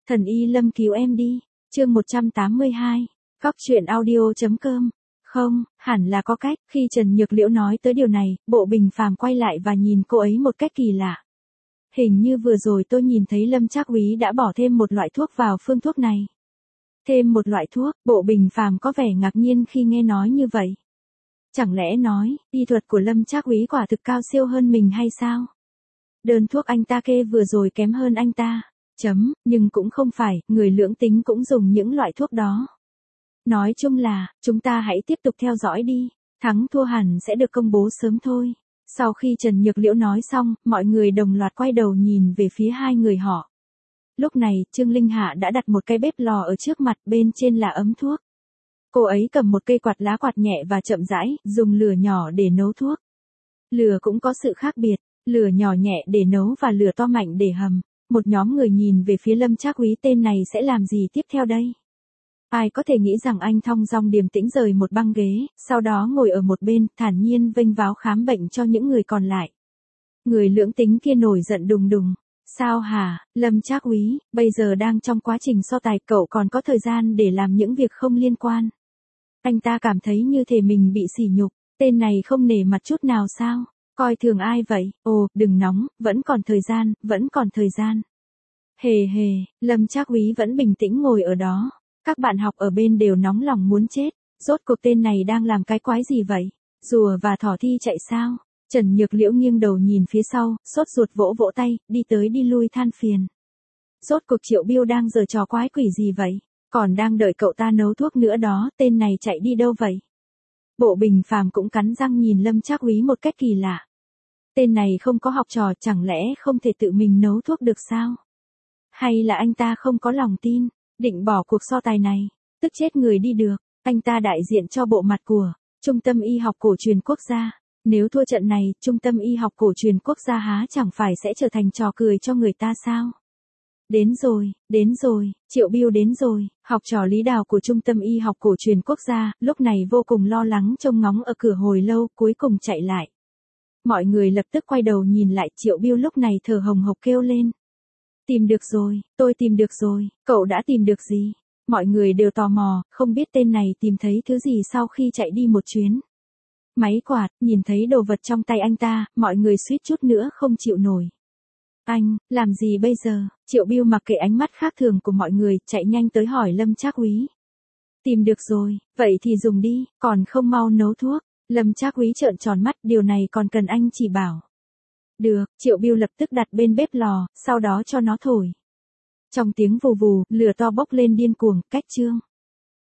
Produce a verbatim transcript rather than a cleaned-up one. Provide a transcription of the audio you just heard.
Thần y Lâm cứu em đi, chương một trăm tám mươi hai, Cóc truyện audio.com. Không, hẳn là có cách, khi Trần Nhược Liễu nói tới điều này, Bộ Bình Phàm quay lại và nhìn cô ấy một cách kỳ lạ. Hình như vừa rồi tôi nhìn thấy Lâm Trác Úy đã bỏ thêm một loại thuốc vào phương thuốc này. Thêm một loại thuốc, Bộ Bình Phàm có vẻ ngạc nhiên khi nghe nói như vậy. Chẳng lẽ nói, y thuật của Lâm Trác Úy quả thực cao siêu hơn mình hay sao? Đơn thuốc anh ta kê vừa rồi kém hơn anh ta. Chấm, nhưng cũng không phải, người lưỡng tính cũng dùng những loại thuốc đó. Nói chung là, chúng ta hãy tiếp tục theo dõi đi, thắng thua hẳn sẽ được công bố sớm thôi. Sau khi Trần Nhược Liễu nói xong, mọi người đồng loạt quay đầu nhìn về phía hai người họ. Lúc này, Trương Linh Hạ đã đặt một cái bếp lò ở trước mặt, bên trên là ấm thuốc. Cô ấy cầm một cây quạt lá quạt nhẹ và chậm rãi, dùng lửa nhỏ để nấu thuốc. Lửa cũng có sự khác biệt, lửa nhỏ nhẹ để nấu và lửa to mạnh để hầm. Một nhóm người nhìn về phía Lâm Trác Úy, tên này sẽ làm gì tiếp theo đây? Ai có thể nghĩ rằng anh thong dong điềm tĩnh rời một băng ghế, sau đó ngồi ở một bên, thản nhiên vênh váo khám bệnh cho những người còn lại. Người lưỡng tính kia nổi giận đùng đùng. Sao hả, Lâm Trác Úy, bây giờ đang trong quá trình so tài, cậu còn có thời gian để làm những việc không liên quan. Anh ta cảm thấy như thể mình bị sỉ nhục, tên này không nể mặt chút nào sao? Coi thường ai vậy? Ồ, đừng nóng, vẫn còn thời gian, vẫn còn thời gian. Hề hề, Lâm Trác Úy vẫn bình tĩnh ngồi ở đó. Các bạn học ở bên đều nóng lòng muốn chết. Rốt cuộc tên này đang làm cái quái gì vậy? Rùa và thỏ thi chạy sao? Trần Nhược Liễu nghiêng đầu nhìn phía sau, sốt ruột vỗ vỗ tay, đi tới đi lui than phiền. Rốt cuộc Triệu Biêu đang giở trò quái quỷ gì vậy? Còn đang đợi cậu ta nấu thuốc nữa đó, tên này chạy đi đâu vậy? Bộ Bình Phàm cũng cắn răng nhìn Lâm Trác Úy một cách kỳ lạ. Tên này không có học trò, chẳng lẽ không thể tự mình nấu thuốc được sao? Hay là anh ta không có lòng tin, định bỏ cuộc so tài này, tức chết người đi được. Anh ta đại diện cho bộ mặt của Trung tâm Y học cổ truyền quốc gia. Nếu thua trận này, Trung tâm Y học cổ truyền quốc gia há chẳng phải sẽ trở thành trò cười cho người ta sao? Đến rồi, đến rồi, Triệu Biêu đến rồi. Học trò Lý Đào của Trung tâm Y học cổ truyền quốc gia, lúc này vô cùng lo lắng trông ngóng ở cửa hồi lâu, cuối cùng chạy lại. Mọi người lập tức quay đầu nhìn lại, Triệu Biêu lúc này thở hồng hộc kêu lên. Tìm được rồi, tôi tìm được rồi, cậu đã tìm được gì? Mọi người đều tò mò, không biết tên này tìm thấy thứ gì sau khi chạy đi một chuyến. Máy quạt, nhìn thấy đồ vật trong tay anh ta, mọi người suýt chút nữa không chịu nổi. Anh, làm gì bây giờ? Triệu Biêu mặc kệ ánh mắt khác thường của mọi người, chạy nhanh tới hỏi Lâm Trác Úy. Tìm được rồi, vậy thì dùng đi, còn không mau nấu thuốc. Lâm Trác Úy trợn tròn mắt, điều này còn cần anh chỉ bảo. Được, Triệu Biêu lập tức đặt bên bếp lò, sau đó cho nó thổi. Trong tiếng vù vù, lửa to bốc lên điên cuồng, cách chương.